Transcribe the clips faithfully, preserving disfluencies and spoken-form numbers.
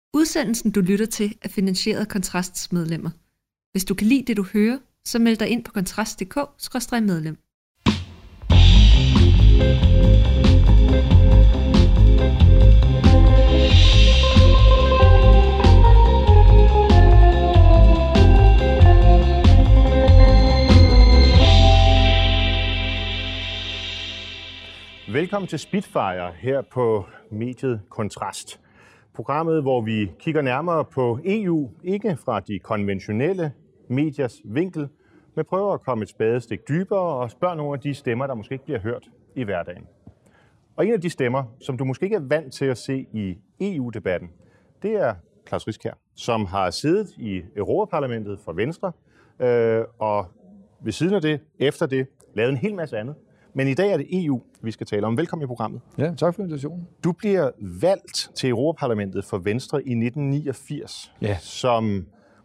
Udsendelsen, du lytter til, er finansieret af Kontrasts medlemmer. Hvis du kan lide det, du hører, så meld dig ind på kontrast punktum d k skråstreg medlem. Velkommen til Spitfire her på mediet Kontrast. Programmet, hvor vi kigger nærmere på E U, ikke fra de konventionelle mediers vinkel, men prøver at komme et spadestik dybere og spørge nogle af de stemmer, der måske ikke bliver hørt i hverdagen. Og en af de stemmer, som du måske ikke er vant til at se i E U-debatten, det er Klaus Riskær, som har siddet i Europaparlamentet for Venstre, øh, og ved siden af det, efter det, lavet en hel masse andet. Men i dag er det E U, vi skal tale om. Velkommen i programmet. Ja, tak for invitationen. Du bliver valgt til Europaparlamentet for Venstre i nitten niogfirs, ja. Som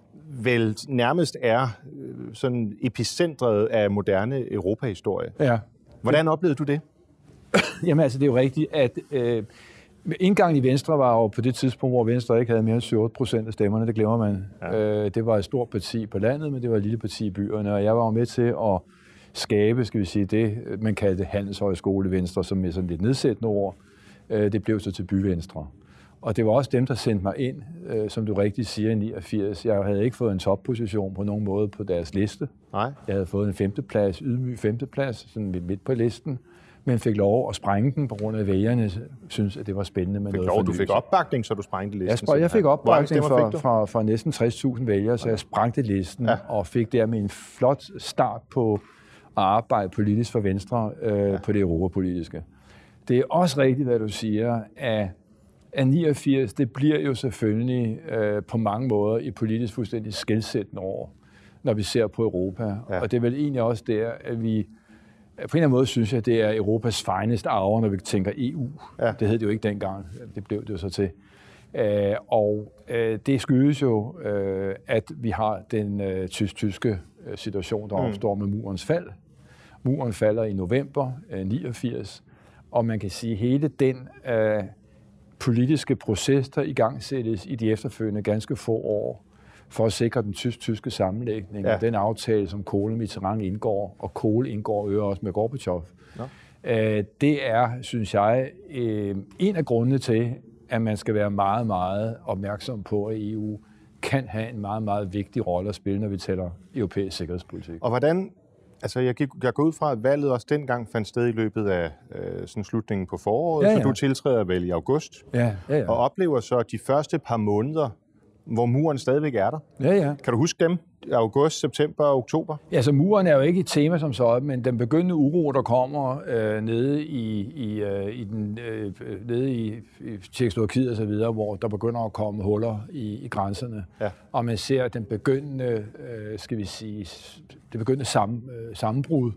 vel nærmest er sådan epicentret af moderne europahistorie. Ja. Hvordan oplevede du det? Jamen altså, det er jo rigtigt, at øh, indgangen i Venstre var jo på det tidspunkt, hvor Venstre ikke havde mere end syv otte procent af stemmerne, det glemmer man. Ja. Øh, det var et stort parti på landet, men det var et lille parti i byerne, og jeg var jo med til at skabe, skal vi sige, det, man kaldte Handelshøjskole Venstre, som er sådan lidt nedsættende ord. Det blev så til Byvenstre. Og det var også dem, der sendte mig ind, som du rigtig siger, i niogfirs. Jeg havde ikke fået en topposition på nogen måde på deres liste. Nej. Jeg havde fået en femteplads, ydmyg femteplads, sådan midt på listen, men fik lov at sprænge den, på grund af vælgerne synes, at det var spændende med fik noget lov, fornyelse. Du fik opbakning, så du sprængte listen? Jeg, jeg fik opbakning fra, fik fra, fra næsten tres tusind vælgere, så jeg sprængte listen, ja. Og fik dermed en flot start på at arbejde politisk for Venstre øh, ja. På det europapolitiske. Det er også rigtigt, hvad du siger, at, at niogfirs, det bliver jo selvfølgelig øh, på mange måder i politisk fuldstændig skelsættende år, når vi ser på Europa. Ja. Og det er vel egentlig også der, at vi på en eller anden måde synes jeg, det er Europas finest hour, når vi tænker E U. Ja. Det hed det jo ikke dengang, det blev det jo så til. Øh, og øh, det skyldes jo, øh, at vi har den øh, tysk-tyske situation, der opstår med murens fald. Muren falder i november niogfirs, og man kan sige, at hele den øh, politiske proces, der igangsættes i de efterfølgende ganske få år, for at sikre den tysk-tyske sammenlægning, ja. Den aftale, som Kohl og Mitterrand indgår, og Kohl indgår øvrigt også med Gorbachev, ja. øh, det er, synes jeg, øh, en af grundene til, at man skal være meget, meget opmærksom på, at E U kan have en meget, meget vigtig rolle at spille, når vi taler europæisk sikkerhedspolitik. Og hvordan, altså jeg, gik, jeg går ud fra, at valget også dengang fandt sted i løbet af øh, sådan slutningen på foråret, ja, ja. Så du tiltræder vel i august, ja, ja, ja. Og oplever så de første par måneder, hvor muren stadigvæk er der. Ja, ja. Kan du huske dem? August, september og oktober? Ja, så muren er jo ikke et tema som sådan, men den begyndende uro, der kommer øh, nede i, i, øh, i den øh, nede i, i Tjekkoslovakiet og så videre, hvor der begynder at komme huller i, i grænserne, ja. Og man ser den begyndende, øh, skal vi sige, det begyndende sammen, øh, sammenbrud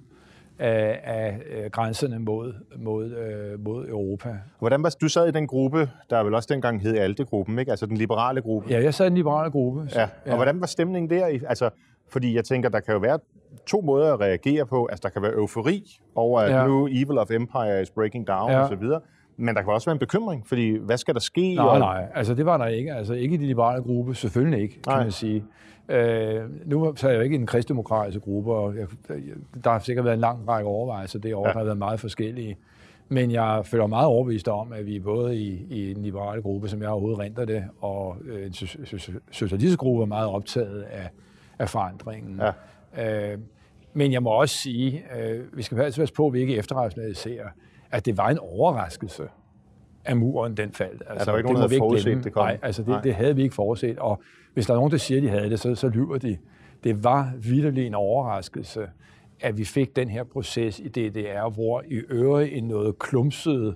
af, af øh, grænserne mod mod øh, mod Europa. Hvordan var du sad i den gruppe, der vel også dengang hed ALDE-gruppen, ikke? Altså den liberale gruppe? Ja, jeg sad i den liberale gruppe. Ja. Og ja. Hvordan var stemningen der? Altså, fordi jeg tænker, der kan jo være to måder at reagere på. Altså, der kan være eufori over, at ja. Nu evil of empire is breaking down, ja. Og så videre. Men der kan også være en bekymring, fordi hvad skal der ske? Nej, og... nej, altså det var der ikke. Altså ikke i de liberale gruppe, selvfølgelig ikke, kan nej. Man sige. Øh, nu så er jeg jo ikke i den kristdemokratiske gruppe, og jeg, der har sikkert været en lang række overvejelser, det år ja. Har været meget forskellige. Men jeg føler meget overbevist om, at vi både i, i den liberale gruppe, som jeg overhovedet renter det, og øh, en socialistisk gruppe er meget optaget af, af forandringen. Ja. Øh, men jeg må også sige, øh, vi skal altså passe på, at vi ikke efterrationaliserer, at det var en overraskelse, at muren den faldt. Altså, ja, der var ikke nogen, der havde forudset, det kom. Nej, altså det, det havde vi ikke forudset. Og hvis der er nogen, der siger, at de havde det, så, så lyver de. Det var vitterlig en overraskelse, at vi fik den her proces i D D R, hvor i øvrigt en noget klumset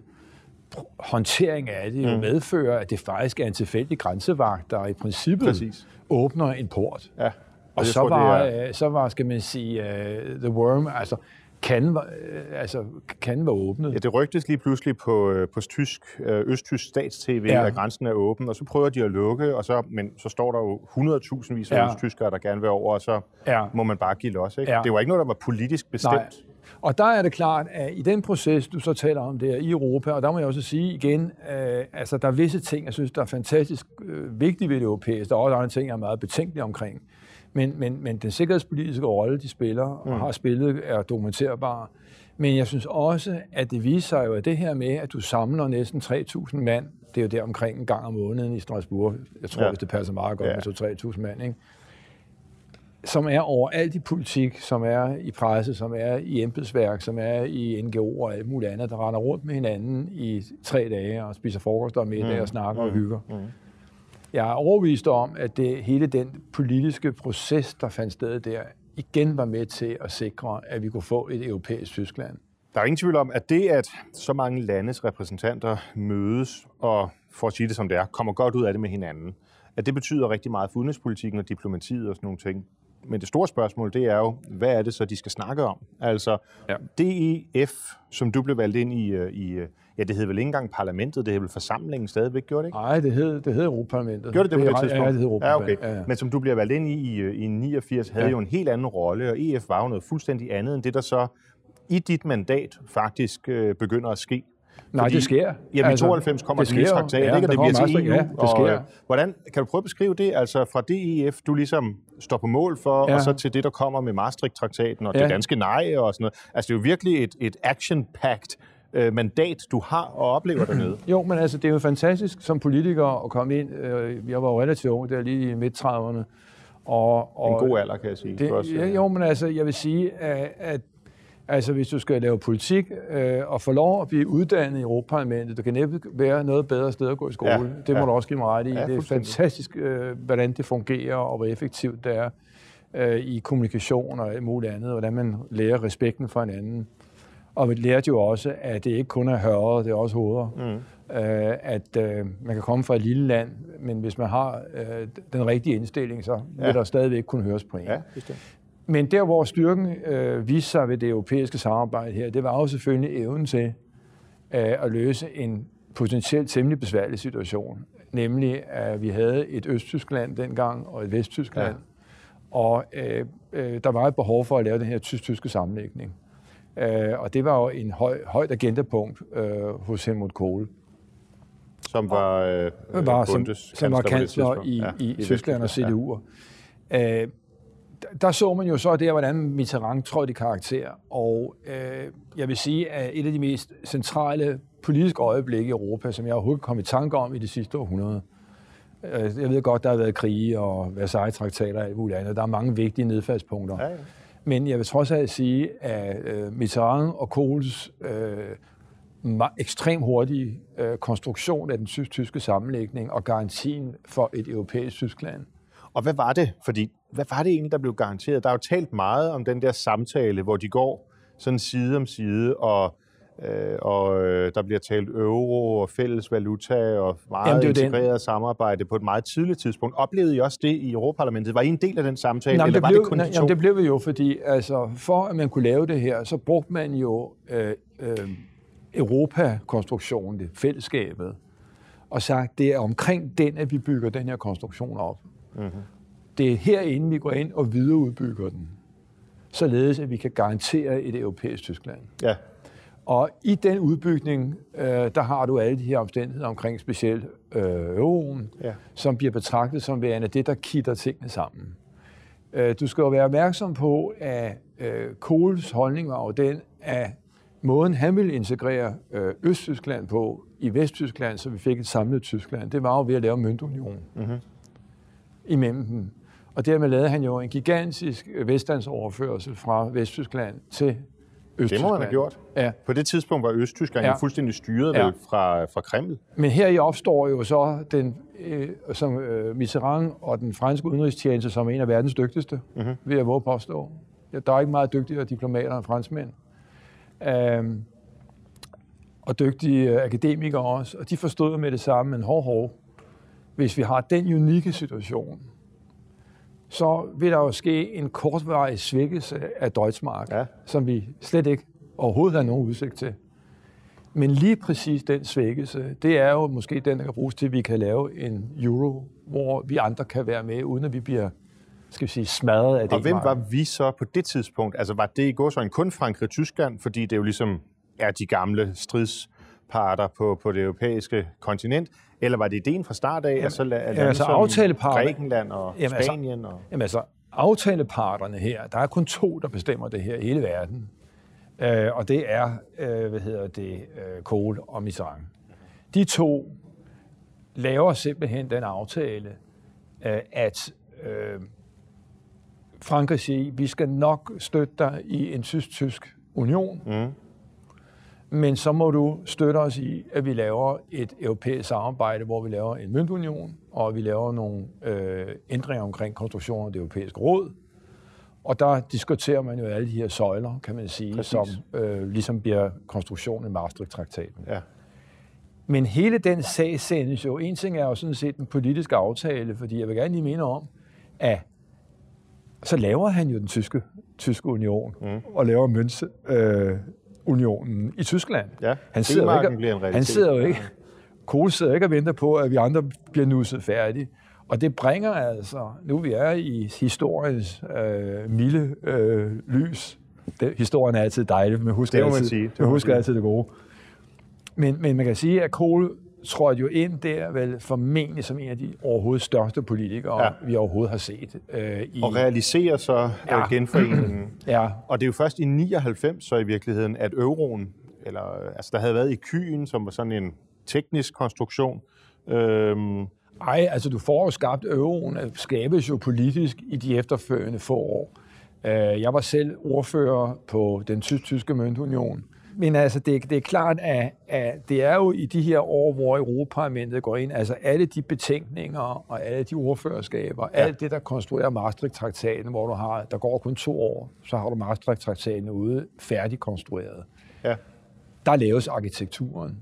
håndtering af det mm. medfører, at det faktisk er en tilfældig grænsevagt, der i princippet Præcis. Åbner en port. Ja. Og, og så, tror, var, er... så var, skal man sige, uh, the worm, altså kan var, altså, kan var åbnet. Ja, det rygtes lige pludselig på, på tysk, østtysk stats-tv, ja. At grænsen er åben, og så prøver de at lukke, og så, men så står der jo hundredtusindvis af ja. Østtyskere, der gerne vil over, og så ja. Må man bare give los. Ikke? Ja. Det var ikke noget, der var politisk bestemt. Nej. Og der er det klart, at i den proces, du så taler om der i Europa, og der må jeg også sige igen, øh, altså der er visse ting, jeg synes, der er fantastisk øh, vigtige ved det europæiske. Der er også andre ting, jeg er meget betænkelig omkring. Men, men, men den sikkerhedspolitiske rolle, de spiller og mm. har spillet, er dokumenterbar. Men jeg synes også, at det viser sig jo, at det her med, at du samler næsten tre tusind mand, det er jo der omkring en gang om måneden i Strasbourg, jeg tror, ja. hvis det passer meget godt ja. med to tre tusind mand, ikke? Som er overalt i politik, som er i presse, som er i embedsværk, som er i N G O'er og alt muligt andet, der render rundt med hinanden i tre dage og spiser frokost og middag mm. og snakker mm. og hygger. Mm. Jeg er overbevist om, at det, hele den politiske proces, der fandt sted der, igen var med til at sikre, at vi kunne få et europæisk Tyskland. Der er ingen tvivl om, at det, at så mange landes repræsentanter mødes og, for at sige det som det er, kommer godt ud af det med hinanden, at det betyder rigtig meget for udenrigspolitikken og diplomatiet og sådan nogle ting. Men det store spørgsmål, det er jo, hvad er det så, de skal snakke om? Altså, ja. D E F, som du blev valgt ind i, i, ja, det hed vel ikke engang parlamentet, det hed vel forsamlingen stadigvæk, gjorde det ikke? Nej, det hed, det hed Europaparlamentet. Gjorde det det på det tidspunkt? Ja, det hed Europaparlamentet. Ja, okay. Ja, ja. Men som du bliver valgt ind i i, i niogfirs, havde ja. jo en helt anden rolle, og E F var jo noget fuldstændig andet end det, der så i dit mandat faktisk øh, begynder at ske. Nej, Fordi, det sker. Jamen, i tooghalvfems kommer den nye traktat, ja, ikke? Og det bliver til E U. Ja, det sker. Og, hvordan, kan du prøve at beskrive det, altså fra D E F, du ligesom står på mål for, ja. og så til det, der kommer med Maastricht-traktaten og ja. det danske nej og sådan noget. Altså, det er jo virkelig et, et action-packed øh, mandat, du har og oplever dernede. Jo, men altså, det er jo fantastisk som politiker at komme ind. Jeg var jo relativt ung, der lige i midt-trediverne. Og, og en god alder, kan jeg sige. Det, også, ja, jo, men altså, jeg vil sige, at, at altså, hvis du skal lave politik øh, og få lov at blive uddannet i Europaparlamentet, der kan næppe være noget bedre sted at gå i skole. Ja, det må ja. du også give mig ret i. Ja, det er fantastisk, øh, hvordan det fungerer, og hvor effektivt det er øh, i kommunikation og alt muligt andet, hvordan man lærer respekten for hinanden. Og vi lærte jo også, at det ikke kun er hørret, det er også hoveder. Mm. Øh, at øh, man kan komme fra et lille land, men hvis man har øh, den rigtige indstilling, så vil ja. der stadigvæk kunne høres på en. Ja, bestemt. Men der, hvor styrken øh, viste sig ved det europæiske samarbejde her, det var jo selvfølgelig evnen til øh, at løse en potentielt temmelig besværlig situation. Nemlig, at vi havde et Østtyskland dengang og et Vesttyskland, ja. og øh, øh, der var et behov for at lave den her tysk-tyske sammenlægning. Øh, og det var jo en høj, højt agendapunkt øh, hos Helmut Kohl. Som var, øh, var som, som var kansler i, ja, i, i Tyskland og C D U'er. Ja. Øh, Der så man jo så der, hvordan Mitterrand trådte i karakter, og øh, jeg vil sige, at et af de mest centrale politiske øjeblikke i Europa, som jeg overhovedet kom i tanke om i det sidste århundrede. Øh, jeg ved godt, der har været krige og Versailles-traktater og alt muligt andet. Der er mange vigtige nedfaldspunkter. Ja, ja. Men jeg vil trods alt sige, at øh, Mitterrand og Kohls øh, ekstremt hurtige øh, konstruktion af den tysk-tyske sammenlægning og garantien for et europæisk Tyskland. Og hvad var det? Fordi hvad var det egentlig, der blev garanteret? Der er jo talt meget om den der samtale, hvor de går sådan side om side, og, øh, og øh, der bliver talt euro og fælles valuta og meget integreret den. samarbejde på et meget tidligt tidspunkt. Oplevede I også det i Europaparlamentet? Var I en del af den samtale, nej, eller det var blev, det kun nej, de to? Jamen, det blev vi jo, fordi altså, for at man kunne lave det her, så brugte man jo øh, øh, Europa-konstruktionen, det fællesskabet, og sagt, det er omkring den, at vi bygger den her konstruktion op. Mm-hmm. Det er herinde, vi går ind og videreudbygger den, således at vi kan garantere et europæisk Tyskland. Ja. Og i den udbygning, øh, der har du alle de her omstændigheder omkring specielt øh, euroen, ja. som bliver betragtet som værende det, der kitter tingene sammen. Øh, du skal jo være opmærksom på, at øh, Kohls holdning var jo den, at måden han ville integrere øh, Østtyskland på i Vesttyskland, så vi fik et samlet Tyskland, det var jo ved at lave møntunion mm-hmm. imellem dem. Og dermed lavede han jo en gigantisk velstandsoverførsel fra Vesttyskland til Østtyskland. Det må han have gjort. Ja. På det tidspunkt var Østtyskland ja. jo fuldstændig styret ja. fra, fra Kreml. Men her i opstår jo så den, øh, som øh, Mitterrand og den franske udenrigstjeneste, som er en af verdens dygtigste, mm-hmm. vil jeg våge påstå. Ja, der er ikke meget dygtigere diplomater end franskmænd. Um, og dygtige akademikere også. Og de forstod med det samme, men hov, hov. Hvis vi har den unikke situation, så vil der jo ske en kortvarig svækkelse af Deutschmark, ja. som vi slet ikke overhovedet har nogen udsigt til. Men lige præcis den svækkelse, det er jo måske den, der kan bruges til, at vi kan lave en euro, hvor vi andre kan være med, uden at vi bliver skal vi sige, smadret af det. Og hvem var vi så på det tidspunkt? Altså var det i gåseøjne kun Frankrig og Tyskland, fordi det jo ligesom er de gamle stridsparter på, på det europæiske kontinent, eller var det ideen fra start af, jamen, at så lande jamen, altså, som Grækenland og jamen, Spanien? Altså, og... Jamen altså, aftaleparterne her, der er kun to, der bestemmer det her i hele verden. Øh, og det er, øh, hvad hedder det, øh, Kohl og Mitterrand. De to laver simpelthen den aftale, øh, at øh, Frankrig siger, vi skal nok støtte dig i en tysk-tysk union, mm. men så må du støtte os i, at vi laver et europæisk samarbejde, hvor vi laver en møntunion, og vi laver nogle øh, ændringer omkring konstruktionen af det europæiske råd. Og der diskuterer man jo alle de her søjler, kan man sige, præcis, som øh, ligesom bliver konstruktionen i Maastricht-traktaten. Ja. Men hele den sag sendes jo, en ting er jo sådan set en politisk aftale, fordi jeg vil gerne lige minde om, at så laver han jo den tyske, tyske union, mm. og laver møntunionen øh, i Tyskland. Ja, han sidder, ikke, han sidder jo ikke, Kohl sidder ikke og venter på, at vi andre bliver nusset færdige. Og det bringer altså, nu vi er i historiens øh, milde øh, lys. Det, historien er altid dejlig, men husker det altid, sige. Det husker altid det gode. Men, men man kan sige, at Kohl trådte jo ind der vel formentlig som en af de overhovedet største politikere, ja. vi overhovedet har set. Øh, i... Og realiserer så ja. genforeningen. ja. Og det er jo først i nioghalvfems så i virkeligheden, at euroen, eller altså der havde været i Kyen, som var sådan en teknisk konstruktion. Øhm... Ej, altså du får jo skabt euroen, skabes jo politisk i de efterfølgende få år. Jeg var selv ordfører på den tysk-tyske møntunion. Men altså, det, det er klart, at, at det er jo i de her år, hvor Europaparlamentet går ind, altså alle de betænkninger og alle de ordførerskaber, ja. alt det, der konstruerer Maastricht-traktaten, hvor du har, der går kun to år, så har du Maastricht-traktaten ude færdigkonstrueret. Ja. Der laves arkitekturen.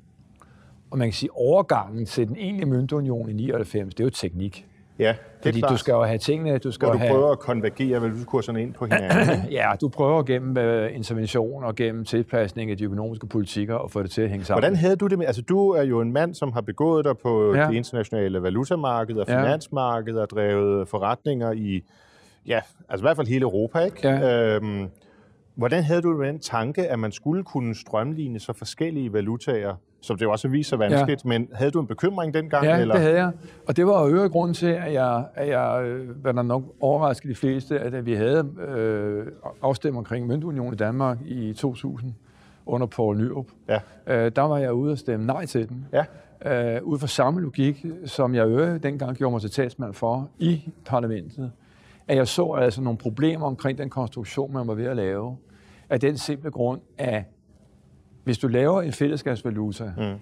Og man kan sige, overgangen til den egentlige møntunion i nioghalvfems, det er jo teknik. Ja, det er Fordi klart. du skal jo have tingene... Du skal Hvor du have... prøver at konvergere valutakurserne ind på hinanden. ja, du prøver gennem uh, intervention og gennem tilpasning af de økonomiske politikker og få det til at hænge sammen. Hvordan havde du det med... Altså, du er jo en mand, som har begået dig på ja. det internationale valutamarked og finansmarked og drevet forretninger i... Ja, altså i hvert fald hele Europa, ikke? Ja. Øhm, hvordan havde du den tanke, at man skulle kunne strømline så forskellige valutaer, som det jo også viser vanskeligt, ja. men havde du en bekymring dengang? Ja, eller? det havde jeg. Og det var jo øvrigt grund til, at jeg, at jeg var der nok overrasket de fleste, at vi havde øh, afstemt omkring møntunionen i Danmark i to tusind under Poul Nyrup. Ja. Øh, der var jeg ude og stemme nej til den. Ja. Øh, ud fra samme logik, som jeg øvrigt dengang gjorde mig til talsmand for i parlamentet, at jeg så altså nogle problemer omkring den konstruktion, man var ved at lave, af den simple grund, at hvis du laver en fællesskabsvaluta, mm.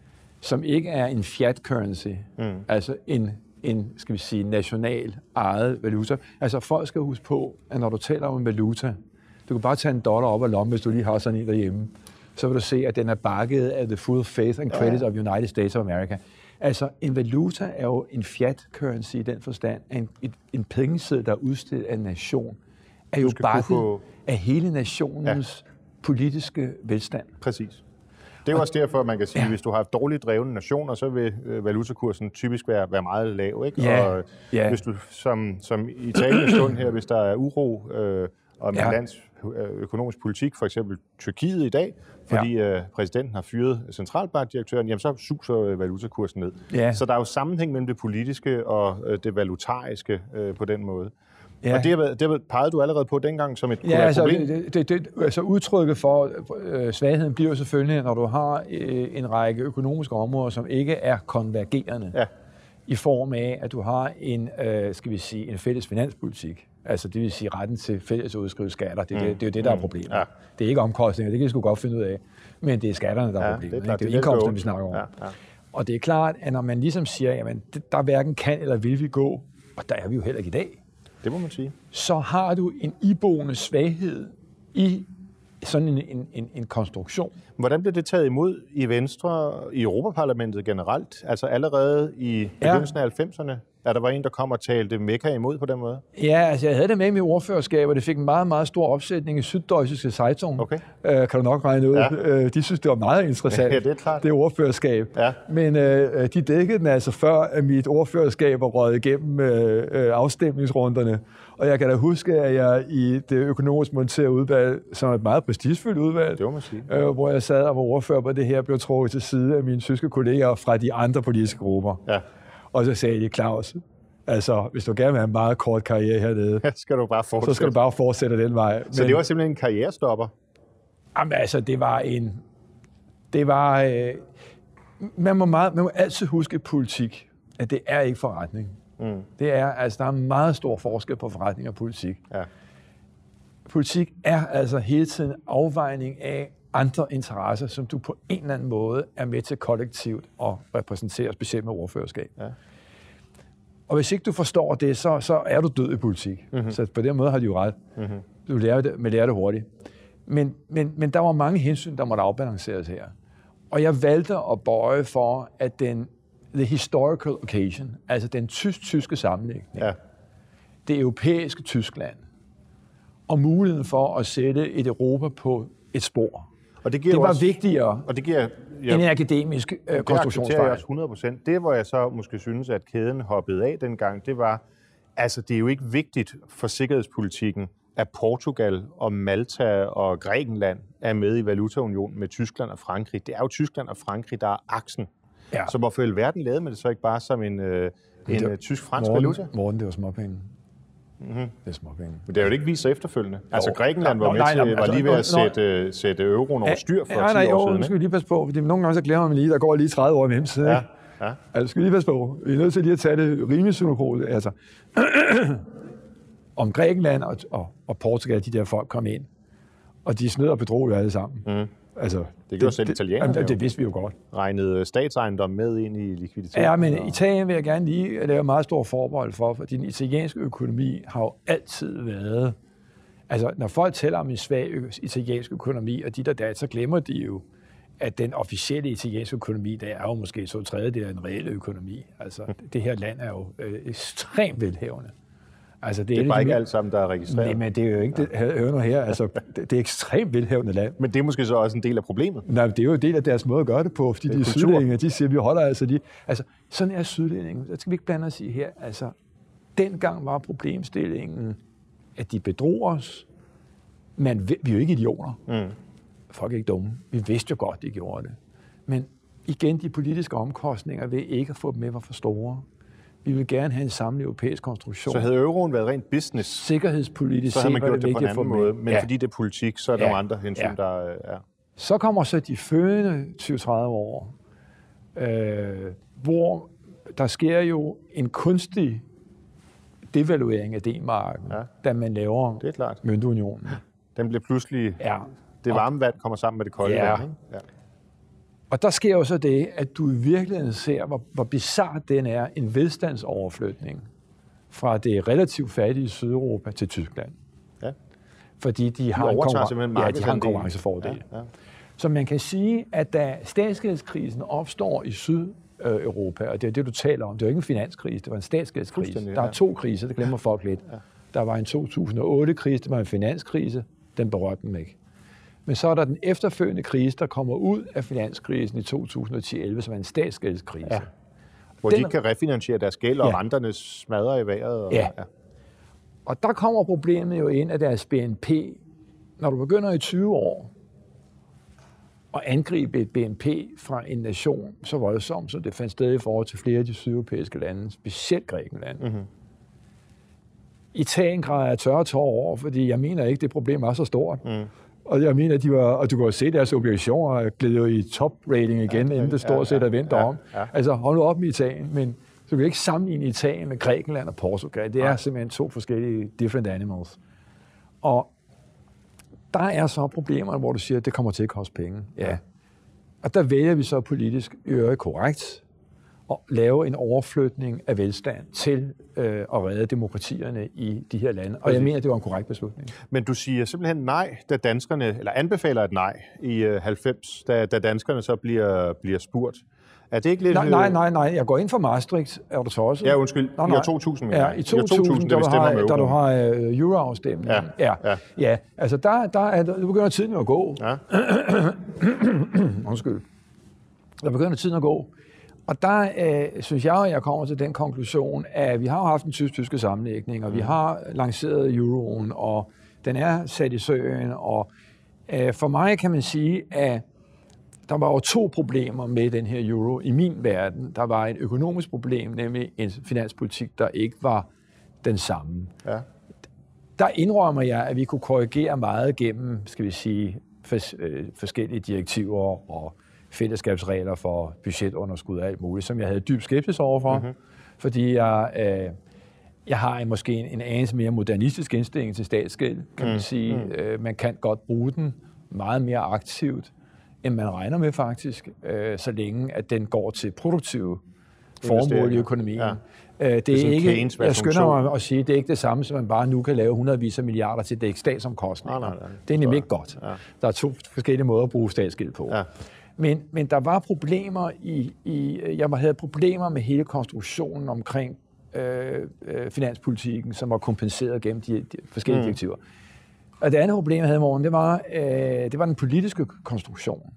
som ikke er en fiat currency, mm. altså en, en, skal vi sige, national ejet valuta. Altså folk skal huske på, at når du taler om en valuta, du kan bare tage en dollar op af lommen, hvis du lige har sådan en derhjemme, så vil du se, at den er bakket af the full faith and credit ja. of United States of America. Altså en valuta er jo en fiat currency i den forstand, en, en, en pengeseddel, der er udstedt af en nation, er jo bakket få... af hele nationens ja. politiske velstand. Præcis. Det er jo også derfor, at man kan sige, at ja. hvis du har dårligt drevne nationer, så vil valutakursen typisk være, være meget lav. Ikke? Ja. Og ja. hvis du, som, som i talende stund her, hvis der er uro øh, om ja. et lands økonomisk politik, for eksempel Tyrkiet i dag, fordi ja. øh, præsidenten har fyret centralbankdirektøren, jamen så suser valutakursen ned. Ja. Så der er jo sammenhæng mellem det politiske og øh, det valutariske øh, på den måde. Ja. Og det, det pegede du allerede på dengang som et ja, altså, problem? Det, det, det, altså udtrykket for øh, svagheden bliver selvfølgelig, når du har øh, en række økonomiske områder, som ikke er konvergerende, ja. i form af, at du har en, øh, skal vi sige, en fælles finanspolitik. Altså det vil sige retten til fælles udskrive skatter. Det, mm. det, det er jo det, der er problemet. Ja. Det er ikke omkostninger, det kan jeg sgu godt finde ud af. Men det er skatterne, der er ja, problemet. Det er, det er indkomsterne, vi snakker om. Ja, ja. Og det er klart, at når man ligesom siger, jamen der hverken kan eller vil vi gå, og der er vi jo heller ikke i dag. Det må man sige. Så har du en iboende svaghed i sådan en, en, en, en konstruktion. Hvordan blev det taget imod i Venstre, i Europaparlamentet generelt? Altså allerede i begyndelsen ja. af halvfemserne? at der var en, der kom og talte Mekka imod på den måde? Ja, altså jeg havde det med i mit ordførerskab, og det fik en meget, meget stor opsætning i Süddeutsche Zeitung. Okay. Øh, kan du nok regne ud. Ja. Øh, de synes, det var meget interessant, ja, det er klart. det ordførerskab. Ja. Men øh, de dækkede den altså før, at mit ordførerskab var røget igennem øh, øh, afstemningsrunderne. Og jeg kan da huske, at jeg i det økonomisk monterede udvalg, som er et meget prestigefyldt udvalg, det må man sige. Øh, hvor jeg sad og var ordfører på det her, blev trukket til side af mine tyske kolleger fra de andre politiske grupper. Ja. Og så sagde de, Claus, altså, hvis du gerne vil have en meget kort karriere hernede, ja, skal du bare fortsætte. så skal du bare fortsætte den vej. Så Men, det var simpelthen en karrierestopper? Jamen altså, det var en... Det var... Øh, man, må meget, man må altid huske politik, at det er ikke forretning. Mm. Det er, altså, der er meget stor forskel på forretning og politik. Ja. Politik er altså hele tiden afvejning af andre interesser, som du på en eller anden måde er med til kollektivt at repræsentere, specielt med ordførerskab. Ja. Og hvis ikke du forstår det, så, så er du død i politik. Mm-hmm. Så på den måde har de jo ret. Mm-hmm. Du lærer det, men lærer det hurtigt. Men, men, men der var mange hensyn, der måtte afbalanceres her. Og jeg valgte at bøje for, at den the historical occasion, altså den tysk-tyske sammenlægning, ja. Det europæiske Tyskland, og muligheden for at sætte et Europa på et spor. Og det, giver det var også, vigtigere og det giver, ja, end en akademisk øh, konstruktionsfejl. Det hundrede procent. Det, hvor jeg så måske synes, at kæden hoppede af dengang, det var, altså det er jo ikke vigtigt for sikkerhedspolitikken, at Portugal og Malta og Grækenland er med i valutaunionen med Tyskland og Frankrig. Det er jo Tyskland og Frankrig, der er aksen. Ja. Så hvorfor i alverden lavede man det så ikke bare som en, øh, en var, tysk-fransk valuta? Morten, det var småpenge. Mm-hmm. Det er småpenge. Men det er jo ikke vist sig efterfølgende. Jo. Altså Grækenland var, med nej, nej, til, var altså, lige ved at sætte, nå, sætte euroen over styr for ja, nej, ti år jo, siden. Nu skal vi lige passe på, fordi nogle gange så glemmer man lige, der går lige tredive år i hjemmesiden. Ja. Ja. Altså skal vi lige passe på. Vi er nødt til lige at tage det rimelig synokronet. Altså, om Grækenland og, og, og Portugal, de der folk kom ind, og de snød og bedrog jo alle sammen. Mm. Altså, det gjorde det, selv italienerne. Det, det vidste vi jo godt. Regnede statsejendom med ind i likviditeten. Ja, men og... Italien vil jeg gerne lige lave meget stor forbehold for, fordi den italienske økonomi har jo altid været... Altså, når folk taler om en svag italiensk økonomi, og de der der, så glemmer de jo, at den officielle italienske økonomi, der er jo måske så tredjedel af den reelle økonomi. Altså, det her land er jo øh, ekstremt velhavende. Altså, det er, det er bare ikke alt sammen, der er registreret. Nej, men det er jo ikke det. Hør nu her. Altså, det, det er ekstremt velhavende land. Men det er måske så også en del af problemet. Nej, det er jo en del af deres måde at gøre det på, fordi det de sydlændinge, de siger, vi holder altså de... Altså, sådan er sydlændinge. Det skal vi ikke blande os i her. Altså, dengang var problemstillingen, at de bedrog os, men vi er jo ikke idioter. Mm. Folk er ikke dumme. Vi vidste jo godt, de gjorde det. Men igen, de politiske omkostninger ved ikke at få dem med var for store. Vi vil gerne have en samlet europæisk konstruktion. Så havde euroen været rent business? Sikkerhedspolitisk. Så havde man gjort det, det på en anden måde. Men ja. Fordi det er politik, så er der ja. nogle andre hensyn, ja. der er... Så kommer så de følgende tyve til tredive år, øh, hvor der sker jo en kunstig devaluering af D-marken, ja. da man laver det er klart. Møntunionen. Den bliver pludselig... Ja. Det varme vand kommer sammen med det kolde ja. vand, ikke? Ja. Og der sker jo så det, at du i virkeligheden ser, hvor, hvor bizarrt den er, en velstandsoverflytning fra det relativt fattige Sydeuropa til Tyskland. Ja. Fordi de har, de en, konkurren- ja, de har en konkurrencefordel. Ja, ja. Så man kan sige, at da statsgældskrisen opstår i Sydeuropa, og det er det, du taler om, det er jo ikke en finanskrise, det var en statsgældskrise. Der er to kriser, det glemmer folk lidt. Ja. Der var en to tusind og otte-krise, det var en finanskrise, den berørte dem ikke. Men så er der den efterfølgende krise, der kommer ud af finanskrisen i to tusind og ti til elleve, som er en statsgældskrise. Ja. Hvor den, de ikke kan refinansiere deres gæld, og ja. renterne smadrer i vejret. Og, ja. ja. Og der kommer problemet jo ind af deres B N P. Når du begynder i tyve år at angribe et B N P fra en nation så voldsomt, som det fandt sted i forhold til flere af de sydeuropæiske lande, specielt Grækenland. Mm-hmm. Italien græder tørre tår over, fordi jeg mener ikke, det problem er så stort. Mm. Og jeg mener, at de var, og du kan jo se, at deres obligationer gled jo i top-rating igen, ja, inden det stort set er vendt ja, om. Ja. Altså, hold nu op med Italien, men så vil jeg ikke sammenligne Italien med Grækenland og Portugal. Det er ja. simpelthen to forskellige different animals. Og der er så problemer, hvor du siger, at det kommer til at koste penge. Ja. Og der vælger vi så politisk i øvrigt korrekt at lave en overflytning af velstand til øh, at redde demokratierne i de her lande. Og jeg mener, det var en korrekt beslutning. Men du siger simpelthen nej, da danskerne, eller anbefaler et nej i øh, halvfems, da, da danskerne så bliver, bliver spurgt. Er det ikke lidt... Nej, nej, nej, nej. Jeg går ind for Maastricht. Er du så også? Ja, undskyld. Nej, I år to tusind. Ja, i to tusind, da, da, du har, da du har uh, euroafstemningen. Ja, ja. ja. ja. Altså, der, der, er, der begynder tiden at gå. Ja. Undskyld. Der begynder tiden at gå. Og der øh, synes jeg, at jeg kommer til den konklusion, at vi har haft en tysk-tyske sammenlægning, og vi har lanceret euroen, og den er sat i søen. Og øh, for mig kan man sige, at der var jo to problemer med den her euro i min verden. Der var et økonomisk problem, nemlig en finanspolitik, der ikke var den samme. Ja. Der indrømmer jeg, at vi kunne korrigere meget gennem, skal vi sige, fors- øh, forskellige direktiver og fællesskabsregler for budgetunderskud og alt muligt, som jeg havde dyb skepsis overfor, mm-hmm. fordi jeg, øh, jeg har en, måske en, en anelse mere modernistisk indstilling til statsgæld, kan man mm. sige. Mm. Øh, man kan godt bruge den meget mere aktivt, end man regner med faktisk, øh, så længe at den går til produktive formål i økonomien. Ja. Øh, det, det er, er ikke, jeg skynder mig at sige, det er ikke det samme, som man bare nu kan lave hundredvis af milliarder til dække statsomkostninger. Nej, nej, nej. Det er nemlig ikke godt. Ja. Der er to forskellige måder at bruge statsgæld på. Ja. Men, men der var problemer i, i, jeg havde problemer med hele konstruktionen omkring øh, øh, finanspolitikken, som var kompenseret gennem de, de forskellige mm. direktiver. Og det andet problem, jeg havde i morgen, det var, øh, det var den politiske konstruktion.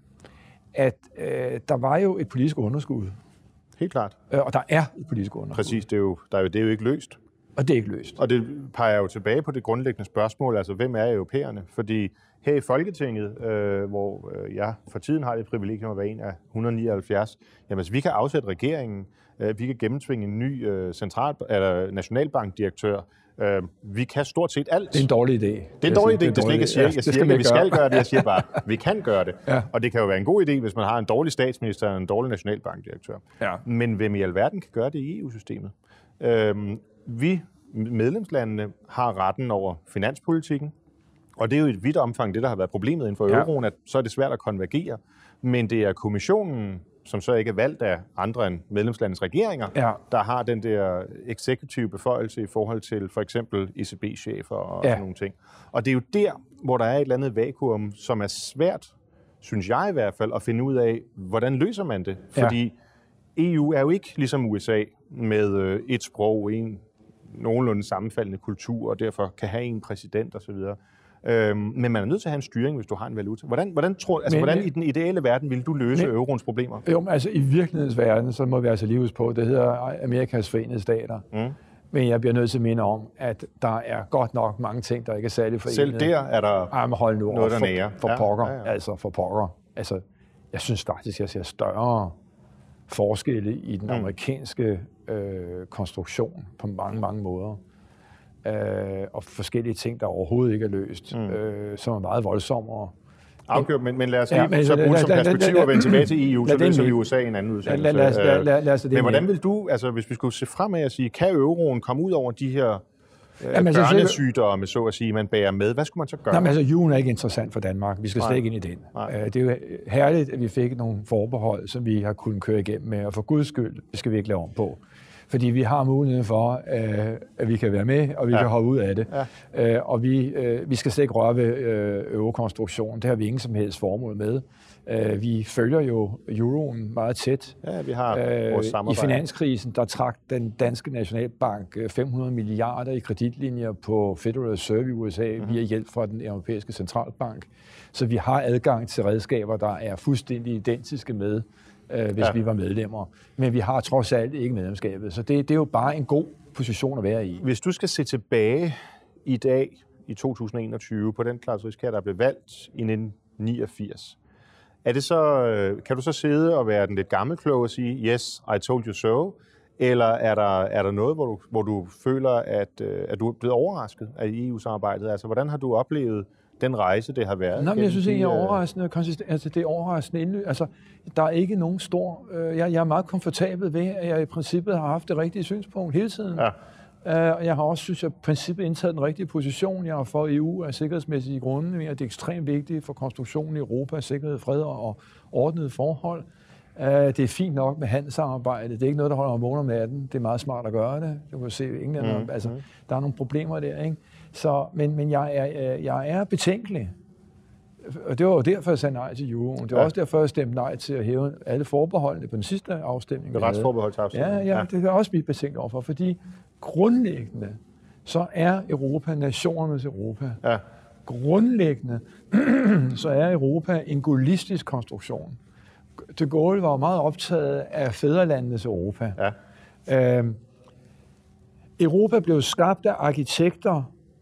At øh, der var jo et politisk underskud. Helt klart. Øh, og der er et politisk underskud. Præcis, det er, jo, der er jo, det er jo ikke løst. Og det er ikke løst. Og det peger jo tilbage på det grundlæggende spørgsmål, altså hvem er europæerne? Fordi her i Folketinget, øh, hvor øh, jeg for tiden har det privilegium at være en af et hundrede og nioghalvfjerds, jamen altså, vi kan afsætte regeringen, øh, vi kan gennemtvinge en ny øh, central, eller nationalbankdirektør, øh, vi kan stort set alt. Det er en dårlig idé. Det er en dårlig idé, det er slet ikke, jeg siger, jeg siger ikke, at vi skal gøre det, jeg siger bare, vi kan gøre det. Ja. Og det kan jo være en god idé, hvis man har en dårlig statsminister og en dårlig nationalbankdirektør. Ja. Men hvem i alverden kan gøre det i E U-systemet? Øh, vi medlemslandene har retten over finanspolitikken, og det er jo i et vidt omfang det, der har været problemet inden for ja. euroen, at så er det svært at konvergere. Men det er kommissionen, som så ikke er valgt af andre end medlemslandets regeringer, ja. der har den der eksekutive beføjelse i forhold til for eksempel E C B-chefer og ja. sådan nogle ting. Og det er jo der, hvor der er et eller andet vakuum, som er svært, synes jeg i hvert fald, at finde ud af, hvordan løser man det? Fordi ja. E U er jo ikke ligesom U S A med et sprog, en nogenlunde sammenfaldende kultur, og derfor kan have en præsident osv. Øhm, men man er nødt til at have en styring, hvis du har en valuta. Hvordan, hvordan, tror, altså, men, hvordan i den ideelle verden vil du løse men, euroens problemer? Jo, altså i virkelighedens verden, så må vi altså lige huske på, det hedder Amerikas Forenede Stater. Mm. Men jeg bliver nødt til at minde om, at der er godt nok mange ting, der ikke er særlig forenet. Selv der er der Ej, men hold nu noget, der for, nære. For pokker, ja, ja, ja. altså for pokker. Altså, jeg synes faktisk, jeg ser større forskelle i den amerikanske øh, konstruktion på mange, mange måder. Øh, og forskellige ting, der overhovedet ikke er løst, mm. øh, som er meget voldsommere. Afgjort, men, men lad os lige ja, men, så bruge som perspektiv at vende tilbage til E U, så løser vi U S A en anden udsendelse. Lad, lad, lad, lad, lad men hvordan vil du, altså hvis vi skulle se fremad og sige, kan euroen komme ud over de her øh, Jamen, børnesygdomme, så at sige, man bærer med? Hvad skulle man så gøre? Jamen, altså, euroen er ikke interessant for Danmark. Vi skal slet ikke ind i den. Uh, det er jo herligt, at vi fik nogle forbehold, som vi har kunnet køre igennem med, og for guds skyld, det skal vi ikke lave om på. Fordi vi har muligheden for, øh, at vi kan være med, og vi ja. kan hoppe ud af det. Ja. Øh, og vi, øh, vi skal slet ikke røre ved øh, eurokonstruktionen. Det har vi ingen som helst formål med. Øh, vi følger jo euroen meget tæt. Ja, vi har øh, vores samarbejde. I finanskrisen, der trak den danske nationalbank fem hundrede milliarder i kreditlinjer på Federal Reserve i U S A mm-hmm. via hjælp fra den europæiske centralbank. Så vi har adgang til redskaber, der er fuldstændig identiske med, Øh, hvis ja. vi var medlemmer. Men vi har trods alt ikke medlemskabet. Så det, det er jo bare en god position at være i. Hvis du skal se tilbage i dag, i to tusind og enogtyve, på den Klaus Riskær, der blev valgt i nitten niogfirs, er det så, kan du så sidde og være den lidt gammelklog og sige, yes, I told you so, eller er der, er der noget, hvor du, hvor du føler, at, at du er blevet overrasket af E U-samarbejdet? Altså, hvordan har du oplevet den rejse, det har været? Nå, men jeg synes egentlig, det er overraskende. Altså, det er overraskende indløb. Altså, der er ikke nogen stor... Øh, jeg, jeg er meget komfortabel ved, at jeg i princippet har haft det rigtige synspunkt hele tiden. Ja. Uh, og jeg har også, synes jeg, i princippet indtaget den rigtige position. Jeg har for E U af sikkerhedsmæssige grunde. Det er ekstremt vigtigt for konstruktionen i Europa, sikkerhed, fred og ordnede forhold. Uh, det er fint nok med handelssamarbejde. Det er ikke noget, der holder mig vågen om natten. Det er meget smart at gøre det. Du kan se, ingen mm. altså, der er nogle problemer der, ikke? Så, men, men jeg, er, jeg er betænkelig og det var jo derfor, jeg sagde nej til euroen. Det var Ja. også derfor, jeg stemte nej til at hæve alle forbeholdene på den sidste afstemning. Det er retsforbeholdsafstemning. Ja, ja, ja, det har også blivet betænkt overfor, fordi grundlæggende, så er Europa nationernes Europa. Ja. Grundlæggende, så er Europa en gaullistisk konstruktion. De Gaulle var meget optaget af fædrelandenes Europa. Ja. Øh, Europa blev skabt af arkitekter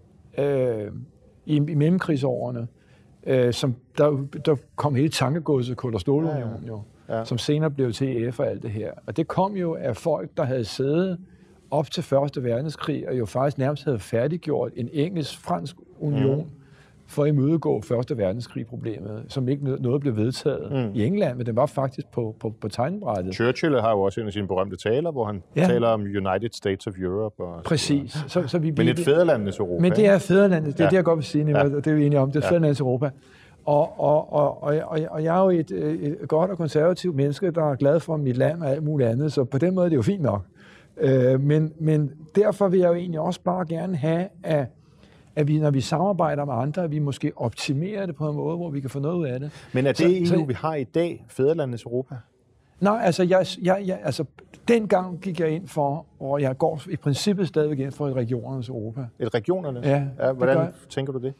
øh, i, i mellemkrigsårene, øh, som der, der kom hele tankegodset Kul- og Stålunionen, jo, Ja. som senere blev til E F og alt det her. Og det kom jo af folk, der havde siddet op til Første Verdenskrig, og jo faktisk nærmest havde færdiggjort en engelsk-fransk union, mm. for at imødegå Første Verdenskrig-problemet, som ikke noget blev vedtaget mm. i England, men det var faktisk på, på, på tegnebrættet. Churchill har jo også en af sine berømte taler, hvor han Ja. taler om United States of Europe. Og Præcis. Så, så vi, Men et fædrelandenes Europa. Men det er fædrelandet, det er Ja. det, jeg godt vil sige, ja. Og det er vi enige om, det er Ja. fædrelandets Europa. Og, og, og, og, og, og jeg er jo et, et godt og konservativt menneske, der er glad for mit land og alt muligt andet, så på den måde er det jo fint nok. Øh, men, men derfor vil jeg jo egentlig også bare gerne have, at, at vi, når vi samarbejder med andre, at vi måske optimerer det på en måde, hvor vi kan få noget ud af det. Men er det Så- E U, så- vi har i dag, fædrelandes Europa? Nej, altså, jeg, jeg, jeg, altså, dengang gik jeg ind for, og jeg går i princippet stadigvæk ind for et regionernes Europa. Et regionernes? Ja, ja det hvordan gør jeg. tænker du det?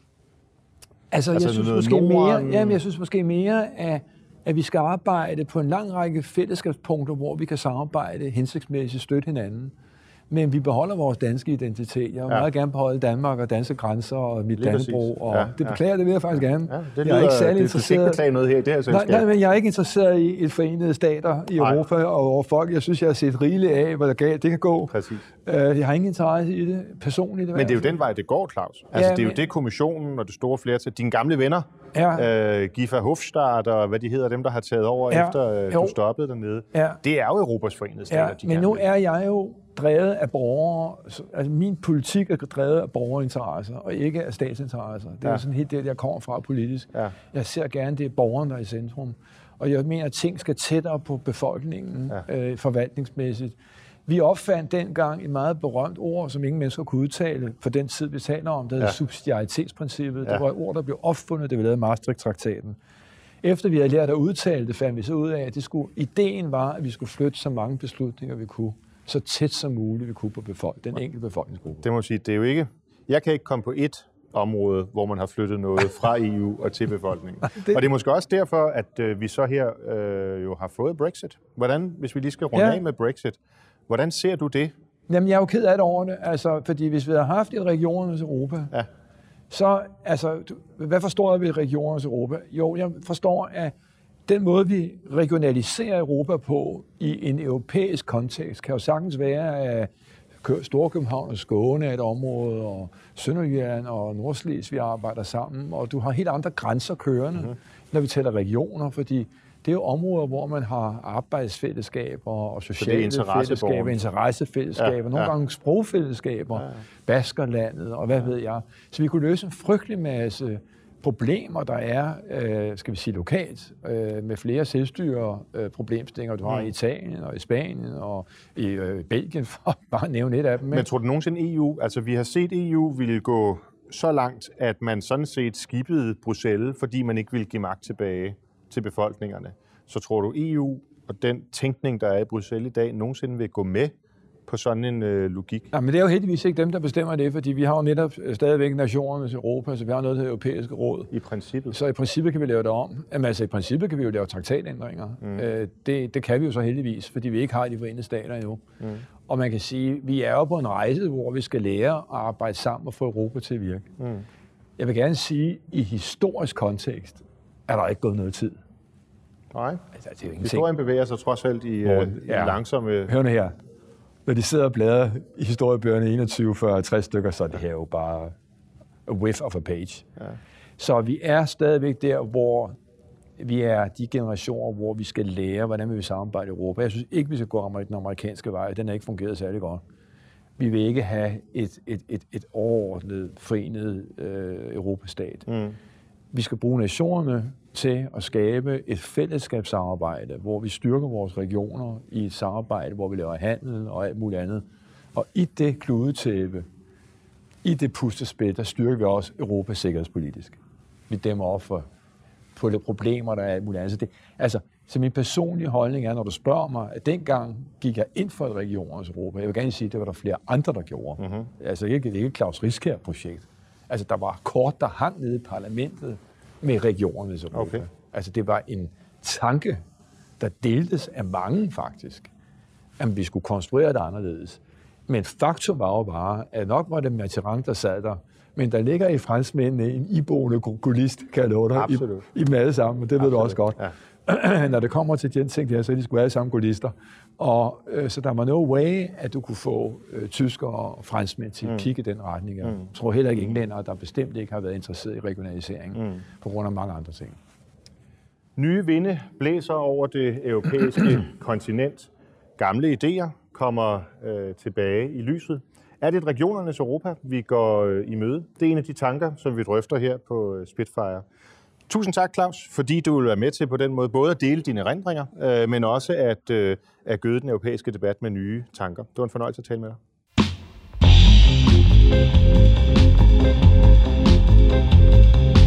Altså, Altså, jeg synes noget måske mere, Norden? jamen, jeg synes måske mere, at, at vi skal arbejde på en lang række fællesskabspunkter, hvor vi kan samarbejde hensigtsmæssigt, støtte hinanden. Men vi beholder vores danske identitet. Jeg vil Ja. meget gerne beholde Danmark og danske grænser og mit Lige præcis. Dannebro. Og Ja, det ja. beklager, det vil jeg faktisk gerne. Ja, det jeg lyder, er ikke særlig det, du skal ikke interesseret. beklage noget her i det her selskab. Nej, nej, men jeg er ikke interesseret i et forenede stater i Nej. Europa og over folk. Jeg synes, jeg har set rigeligt af, hvor det galt det kan gå. Præcis. Uh, jeg har ingen interesse i det personligt. Men det er jo den vej, det går, Claus. Altså, Ja, det er jo men- det, kommissionen og det store flertal, dine gamle venner, Ja. øh, Guy Verhofstadt og hvad de hedder, dem, der har taget over Ja. efter øh, Jo. du stoppede dernede. Ja. Det er jo Europas forenede stater, Ja, de men gerne nu vil. er jeg jo drevet af borgere, så- altså min politik er drevet af borgerinteresser, og ikke af statsinteresser. Det er Ja. jo sådan helt det, jeg kommer fra politisk. Ja. Jeg ser gerne, det er borgeren, der er i centrum. Og jeg mener, at ting skal tættere på befolkningen, Ja. øh, forvaltningsmæssigt. Vi opfandt dengang et meget berømt ord, som ingen mennesker kunne udtale for den tid, vi taler om. Det hedder Ja. subsidiaritetsprincippet. Ja. Det var et ord, der blev opfundet, da vi lavede Maastricht-traktaten. Efter vi havde lært at udtale det, fandt vi så ud af, at det skulle, ideen var, at vi skulle flytte så mange beslutninger, vi kunne, så tæt som muligt, vi kunne på befolk- den enkelte befolkningsgruppe. Det må jeg sige, det er jo ikke... Jeg kan ikke komme på ét område, hvor man har flyttet noget fra E U og til befolkningen. det- Og det er måske også derfor, at øh, vi så her øh, jo har fået Brexit. Hvordan, hvis vi lige skal runde Ja. af med Brexit, hvordan ser du det? Jamen, jeg er jo ked af det over det, altså, fordi hvis vi havde haft et regionernes Europa, Ja. så, altså, du- hvad forstår jeg ved regionernes Europa? Jo, jeg forstår, at den måde, vi regionaliserer Europa på i en europæisk kontekst, kan jo sagtens være, at Kø- Storkøbenhavn og Skåne er et område, og Sønderjylland og Nordslesvig arbejder sammen, og du har helt andre grænser kørende, mm-hmm. når vi taler regioner, fordi det er jo områder, hvor man har arbejdsfællesskaber og sociale interessebårne. fællesskaber, interessefællesskaber, Ja, nogle ja. gange sprogfællesskaber, ja, ja. Baskerlandet og hvad ved jeg. Så vi kunne løse en frygtelig masse problemer, der er, øh, skal vi sige lokalt, øh, med flere selvstyre øh, problemstillinger, du har Mm. i Italien og i Spanien og i øh, Belgien, for bare at nævne et af dem. Men tror du nogensinde E U, altså vi har set E U ville gå så langt, at man sådan set skibede Bruxelles, fordi man ikke ville give magt tilbage til befolkningerne. Så tror du E U og den tænkning, der er i Bruxelles i dag, nogensinde vil gå med på sådan en øh, logik? Ja, men det er jo heldigvis ikke dem, der bestemmer det, fordi vi har jo netop stadigvæk nationernes Europa, så vi har noget, der hedder Europæiske Råd. I princippet. Så i princippet kan vi lave det om. Jamen, altså i princippet kan vi jo lave traktatændringer. Mm. Øh, det, det kan vi jo så heldigvis, fordi vi ikke har de forenede stater endnu. Mm. Og man kan sige, vi er jo på en rejse, hvor vi skal lære at arbejde sammen og få Europa til at virke. Mm. Jeg vil gerne sige, i historisk kontekst er der ikke gået noget tid. Nej. Altså, det er jo ingenting. Historien bevæger sig trods alt i, øh, i Ja. langsomme... Hør nu her. Når de sidder og bladrer i historiebøgerne enogtyve, fyrre, tres stykker, så er det her jo bare a whiff of a page. Ja. Så vi er stadigvæk der, hvor vi er de generationer, hvor vi skal lære, hvordan vi vil samarbejde i Europa. Jeg synes ikke, vi skal gå den amerikanske vej. Den har ikke fungeret særlig godt. Vi vil ikke have et, et, et, et overordnet, forenet øh, Europastat. Mm. Vi skal bruge nationerne til at skabe et fællesskabssamarbejde, hvor vi styrker vores regioner i et samarbejde, hvor vi laver handel og alt muligt andet. Og i det kludetæppe, i det pustespil, der styrker vi også Europa sikkerhedspolitisk. Vi dæmmer op for på de problemer, der er alt muligt andet. Så, det, altså, så min personlige holdning er, når du spørger mig, at dengang gik jeg ind for et regionernes Europa. Jeg vil gerne sige, at det var der flere andre, der gjorde. Mm-hmm. Altså ikke, ikke et Claus Riskær-projekt. Altså der var kort, der hang nede i parlamentet med regionernes Europa. Okay. Altså det var en tanke, der deltes af mange faktisk, at vi skulle konstruere det anderledes. Men faktum var jo bare, at nok var det Mitterrand, der sad der, men der ligger i franskmændene en iboende gulist, kan jeg love dig, i, i dem alle sammen, og det Absolut. Ved du også godt. Ja. Når det kommer til de ting der, så er de sgu alle sammen gulister. Og øh, så der var no way, at du kunne få øh, tyskere og franskmænd til at mm. kigge i den retning. Jeg mm. tror heller ikke englænder, der bestemt ikke har været interesseret i regionalisering, mm. på grund af mange andre ting. Nye vinde blæser over det europæiske kontinent. Gamle idéer kommer øh, tilbage i lyset. Er det et regionernes Europa, vi går øh, i møde? Det er en af de tanker, som vi drøfter her på øh, Spitfire. Tusind tak, Claus, fordi du vil være med til på den måde både at dele dine erindringer, øh, men også at, øh, at gøde den europæiske debat med nye tanker. Det var en fornøjelse at tale med dig.